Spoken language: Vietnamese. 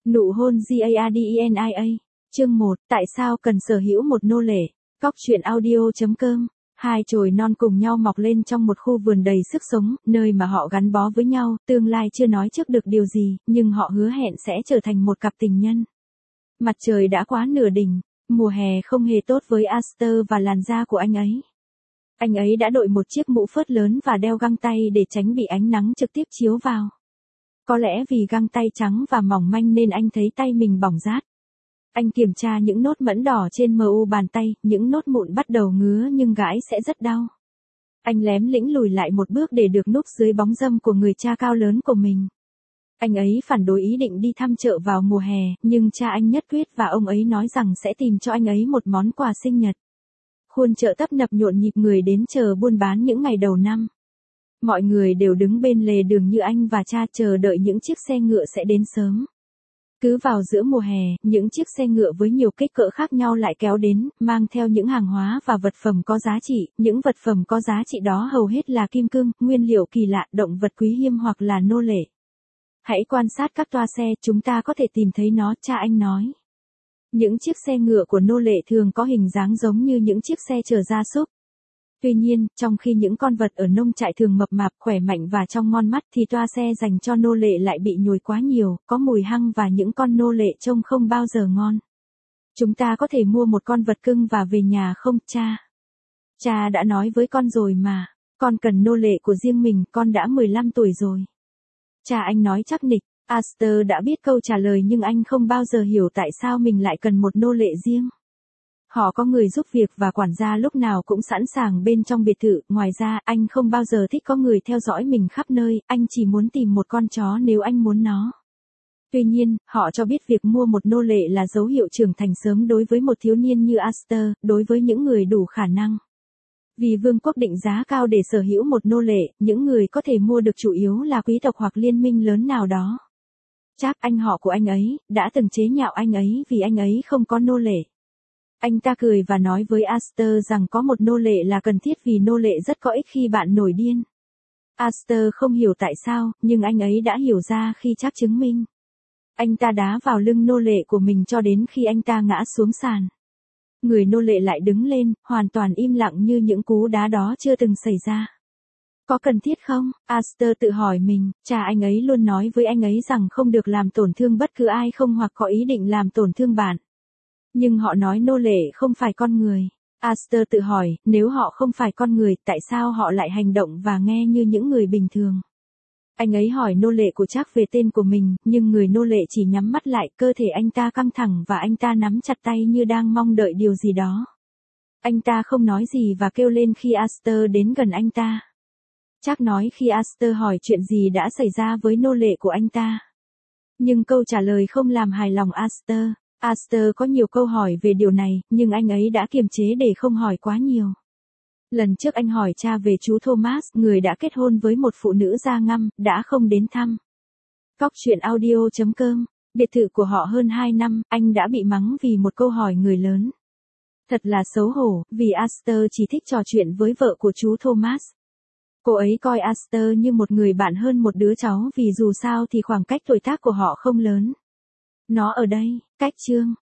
Nụ hôn GARDENIA. Chương 1, tại sao cần sở hữu một nô lệ? Cóc truyện audio.com. Hai chồi non cùng nhau mọc lên trong một khu vườn đầy sức sống, nơi mà họ gắn bó với nhau, tương lai chưa nói trước được điều gì, nhưng họ hứa hẹn sẽ trở thành một cặp tình nhân. Mặt trời đã quá nửa đỉnh, mùa hè không hề tốt với Aster và làn da của anh ấy. Anh ấy đã đội một chiếc mũ phớt lớn và đeo găng tay để tránh bị ánh nắng trực tiếp chiếu vào. Có lẽ vì găng tay trắng và mỏng manh nên anh thấy tay mình bỏng rát. Anh kiểm tra những nốt mẫn đỏ trên mu bàn tay, những nốt mụn bắt đầu ngứa nhưng gãi sẽ rất đau. Anh lém lĩnh lùi lại một bước để được núp dưới bóng râm của người cha cao lớn của mình. Anh ấy phản đối ý định đi thăm chợ vào mùa hè, nhưng cha anh nhất quyết và ông ấy nói rằng sẽ tìm cho anh ấy một món quà sinh nhật. Khuôn chợ tấp nập nhộn nhịp người đến chờ buôn bán những ngày đầu năm. Mọi người đều đứng bên lề đường như anh và cha chờ đợi những chiếc xe ngựa sẽ đến sớm. Cứ vào giữa mùa hè, những chiếc xe ngựa với nhiều kích cỡ khác nhau lại kéo đến, mang theo những hàng hóa và vật phẩm có giá trị. Những vật phẩm có giá trị đó hầu hết là kim cương, nguyên liệu kỳ lạ, động vật quý hiếm hoặc là nô lệ. Hãy quan sát các toa xe, chúng ta có thể tìm thấy nó, cha anh nói. Những chiếc xe ngựa của nô lệ thường có hình dáng giống như những chiếc xe chở gia súc. Tuy nhiên, trong khi những con vật ở nông trại thường mập mạp, khỏe mạnh và trông ngon mắt thì toa xe dành cho nô lệ lại bị nhồi quá nhiều, có mùi hăng và những con nô lệ trông không bao giờ ngon. Chúng ta có thể mua một con vật cưng và về nhà không, cha? Cha đã nói với con rồi mà, con cần nô lệ của riêng mình, con đã 15 tuổi rồi. Cha anh nói chắc nịch. Aster đã biết câu trả lời nhưng anh không bao giờ hiểu tại sao mình lại cần một nô lệ riêng. Họ có người giúp việc và quản gia lúc nào cũng sẵn sàng bên trong biệt thự, ngoài ra anh không bao giờ thích có người theo dõi mình khắp nơi, anh chỉ muốn tìm một con chó nếu anh muốn nó. Tuy nhiên, họ cho biết việc mua một nô lệ là dấu hiệu trưởng thành sớm đối với một thiếu niên như Aster, đối với những người đủ khả năng. Vì vương quốc định giá cao để sở hữu một nô lệ, những người có thể mua được chủ yếu là quý tộc hoặc liên minh lớn nào đó. Chắc anh họ của anh ấy, đã từng chế nhạo anh ấy vì anh ấy không có nô lệ. Anh ta cười và nói với Aster rằng có một nô lệ là cần thiết vì nô lệ rất có ích khi bạn nổi điên. Aster không hiểu tại sao, nhưng anh ấy đã hiểu ra khi chắc chứng minh. Anh ta đá vào lưng nô lệ của mình cho đến khi anh ta ngã xuống sàn. Người nô lệ lại đứng lên, hoàn toàn im lặng như những cú đá đó chưa từng xảy ra. Có cần thiết không? Aster tự hỏi mình, cha anh ấy luôn nói với anh ấy rằng không được làm tổn thương bất cứ ai không hoặc có ý định làm tổn thương bạn. Nhưng họ nói nô lệ không phải con người. Aster tự hỏi, nếu họ không phải con người, tại sao họ lại hành động và nghe như những người bình thường? Anh ấy hỏi nô lệ của Jack về tên của mình, nhưng người nô lệ chỉ nhắm mắt lại, cơ thể anh ta căng thẳng và anh ta nắm chặt tay như đang mong đợi điều gì đó. Anh ta không nói gì và kêu lên khi Aster đến gần anh ta. Jack nói khi Aster hỏi chuyện gì đã xảy ra với nô lệ của anh ta. Nhưng câu trả lời không làm hài lòng Aster. Aster có nhiều câu hỏi về điều này, nhưng anh ấy đã kiềm chế để không hỏi quá nhiều. Lần trước anh hỏi cha về chú Thomas, người đã kết hôn với một phụ nữ da ngăm, đã không đến thăm. Cóc truyện audio.com. Biệt thự của họ hơn 2 năm, anh đã bị mắng vì một câu hỏi người lớn. Thật là xấu hổ, vì Aster chỉ thích trò chuyện với vợ của chú Thomas. Cô ấy coi Aster như một người bạn hơn một đứa cháu vì dù sao thì khoảng cách tuổi tác của họ không lớn. Nó ở đây, cách chương.